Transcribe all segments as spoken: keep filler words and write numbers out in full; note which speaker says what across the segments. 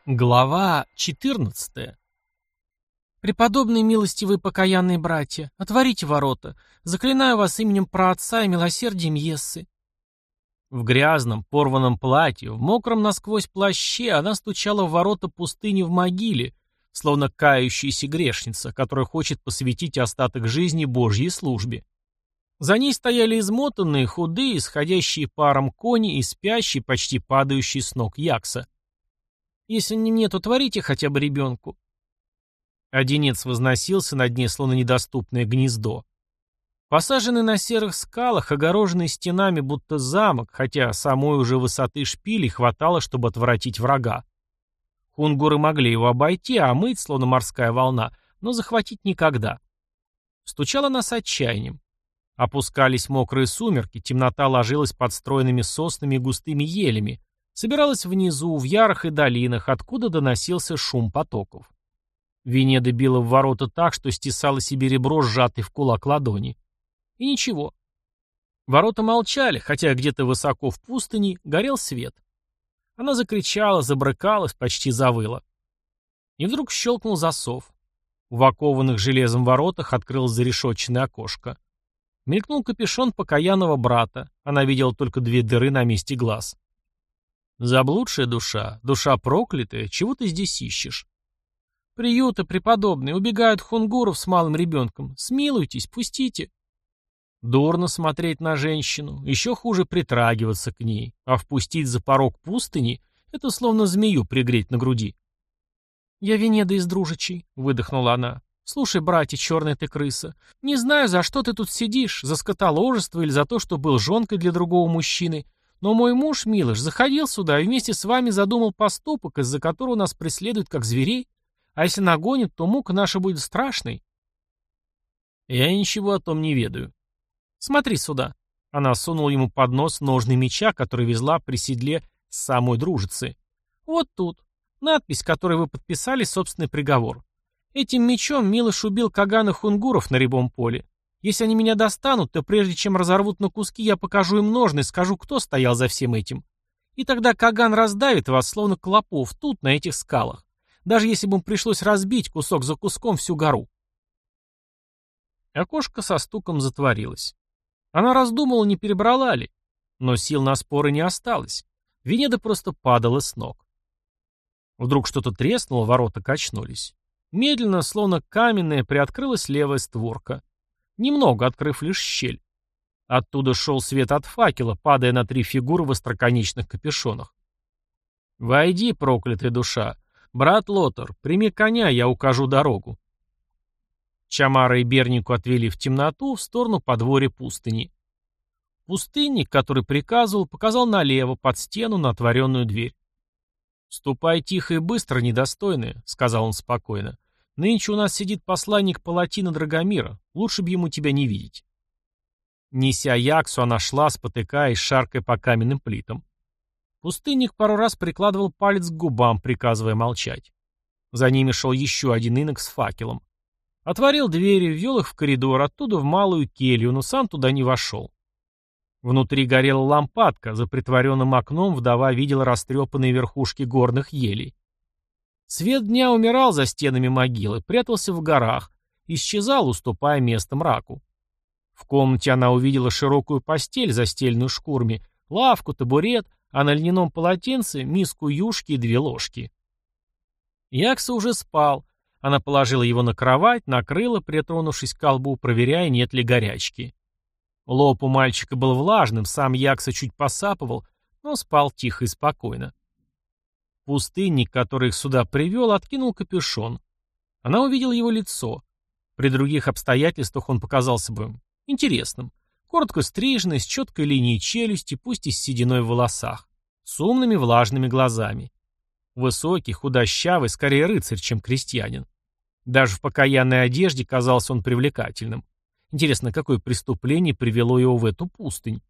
Speaker 1: Глава четырнадцатая. «Преподобные милостивые покаянные братья, отворите ворота. Заклинаю вас именем праотца и милосердием Ессы». В грязном, порванном платье, в мокром насквозь плаще она стучала в ворота пустыни в могиле, словно кающаяся грешница, которая хочет посвятить остаток жизни Божьей службе. За ней стояли измотанные, худые, исходящие паром кони и спящий, почти падающий с ног Якса. «Если не мне, то творите хотя бы ребенку». Одинец возносился над ней, словно недоступное гнездо. Посаженный на серых скалах, огороженный стенами, будто замок, хотя самой уже высоты шпилей хватало, чтобы отвратить врага. Хунгуры могли его обойти, а омыть, словно морская волна, но захватить никогда. Стучала она с отчаянием. Опускались мокрые сумерки, темнота ложилась под стройными соснами и густыми елями, собиралась внизу, в ярах и долинах, откуда доносился шум потоков. Венеда била в ворота так, что стесала себе ребро, сжатой в кулак ладони. И ничего. Ворота молчали, хотя где-то высоко в пустыне горел свет. Она закричала, забрыкалась, почти завыла. И вдруг щелкнул засов. В окованных железом воротах открылось зарешетченное окошко. Мелькнул капюшон покаянного брата. Она видела только две дыры на месте глаз. «Заблудшая душа, душа проклятая, чего ты здесь ищешь?» «Приюты преподобные, убегают хунгуров с малым ребенком. Смилуйтесь, пустите». Дурно смотреть на женщину, еще хуже притрагиваться к ней, а впустить за порог пустыни — это словно змею пригреть на груди. «Я Венеда из Дружичей», — выдохнула она. «Слушай, братья, черная ты крыса, не знаю, за что ты тут сидишь, за скотоложество или за то, что был жонкой для другого мужчины, но мой муж, Милош, заходил сюда и вместе с вами задумал поступок, из-за которого нас преследуют как зверей, а если нагонят, то мука наша будет страшной». «Я ничего о том не ведаю». «Смотри сюда». Она сунула ему под нос ножны меча, который везла при седле с самой Дружицы. «Вот тут. Надпись, которой вы подписали собственный приговор. Этим мечом Милош убил Кагана хунгуров на Рябом поле. Если они меня достанут, то прежде чем разорвут на куски, я покажу им ножны и скажу, кто стоял за всем этим. И тогда Каган раздавит вас, словно клопов, тут, на этих скалах. Даже если бы им пришлось разбить кусок за куском всю гору». Окошко со стуком затворилось. Она раздумывала, не перебрала ли, но сил на споры не осталось. Венеда просто падала с ног. Вдруг что-то треснуло, ворота качнулись. Медленно, словно каменная, приоткрылась левая створка. Немного, открыв лишь щель. Оттуда шел свет от факела, падая на три фигуры в остроконечных капюшонах. «Войди, проклятая душа! Брат Лотар, прими коня, я укажу дорогу». Чамара и Бернику отвели в темноту, в сторону подворья пустыни. Пустынник, который приказывал, показал налево, под стену, на отворенную дверь. «Ступай тихо и быстро, недостойная», — сказал он спокойно. «Нынче у нас сидит посланник Палатина Драгомира. Лучше бы ему тебя не видеть». Неся Яксу, она шла, спотыкаясь, шаркая по каменным плитам. Пустынник пару раз прикладывал палец к губам, приказывая молчать. За ними шел еще один инок с факелом. Отворил двери, ввел их в коридор, оттуда в малую келью, но сам туда не вошел. Внутри горела лампадка, за притворенным окном вдова видела растрепанные верхушки горных елей. Свет дня умирал за стенами могилы, прятался в горах, исчезал, уступая место мраку. В комнате она увидела широкую постель, застеленную шкурами, лавку, табурет, а на льняном полотенце миску юшки и две ложки. Якса уже спал. Она положила его на кровать, накрыла, притронувшись к колбу, проверяя, нет ли горячки. Лоб у мальчика был влажным, сам Якса чуть посапывал, но спал тихо и спокойно. Пустынник, который их сюда привел, откинул капюшон. Она увидела его лицо. При других обстоятельствах он показался бы интересным. Коротко стриженный, с четкой линией челюсти, пусть и с сединой в волосах. С умными влажными глазами. Высокий, худощавый, скорее рыцарь, чем крестьянин. Даже в покаянной одежде казался он привлекательным. Интересно, какое преступление привело его в эту пустынь?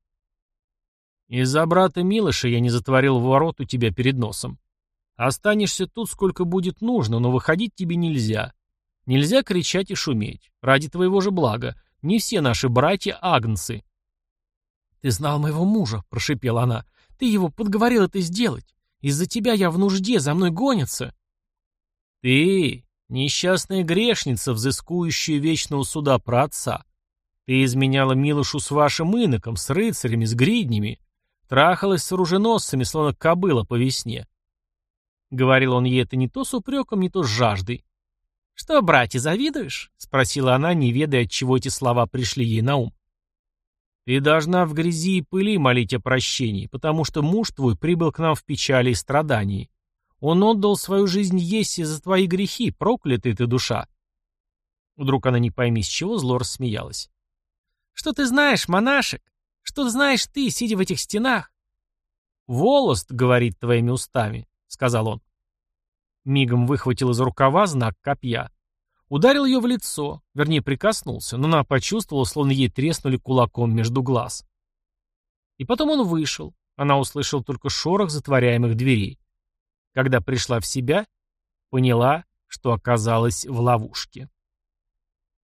Speaker 1: «Из-за брата Милоша я не затворил ворот у тебя перед носом. Останешься тут, сколько будет нужно, но выходить тебе нельзя. Нельзя кричать и шуметь. Ради твоего же блага. Не все наши братья агнцы».
Speaker 2: «Ты знал моего мужа», — прошипела она. «Ты его подговорил это сделать.
Speaker 1: Из-за тебя я в нужде, за мной гонятся». «Ты, несчастная грешница, взыскующая вечного суда про отца. Ты изменяла Милошу с вашим иноком, с рыцарями, с гриднями. Трахалась с оруженосцами, словно кобыла по весне». Говорил он ей это не то с упреком, не то с жаждой. «Что, братья, завидуешь?» — спросила она, не ведая, отчего эти слова пришли ей на ум. «Ты должна в грязи и пыли молить о прощении, потому что муж твой прибыл к нам в печали и страдании. Он отдал свою жизнь Ессе за твои грехи, проклятая ты душа». Вдруг она, не пойми с чего, зло рассмеялась. «Что ты знаешь, монашек? Что знаешь ты, сидя в этих стенах?» «Волост говорит твоими устами», — сказал он. Мигом выхватил из рукава знак копья. Ударил ее в лицо, вернее прикоснулся, но она почувствовала, словно ей треснули кулаком между глаз. И потом он вышел. Она услышала только шорох затворяемых дверей. Когда пришла в себя, поняла, что оказалась в ловушке.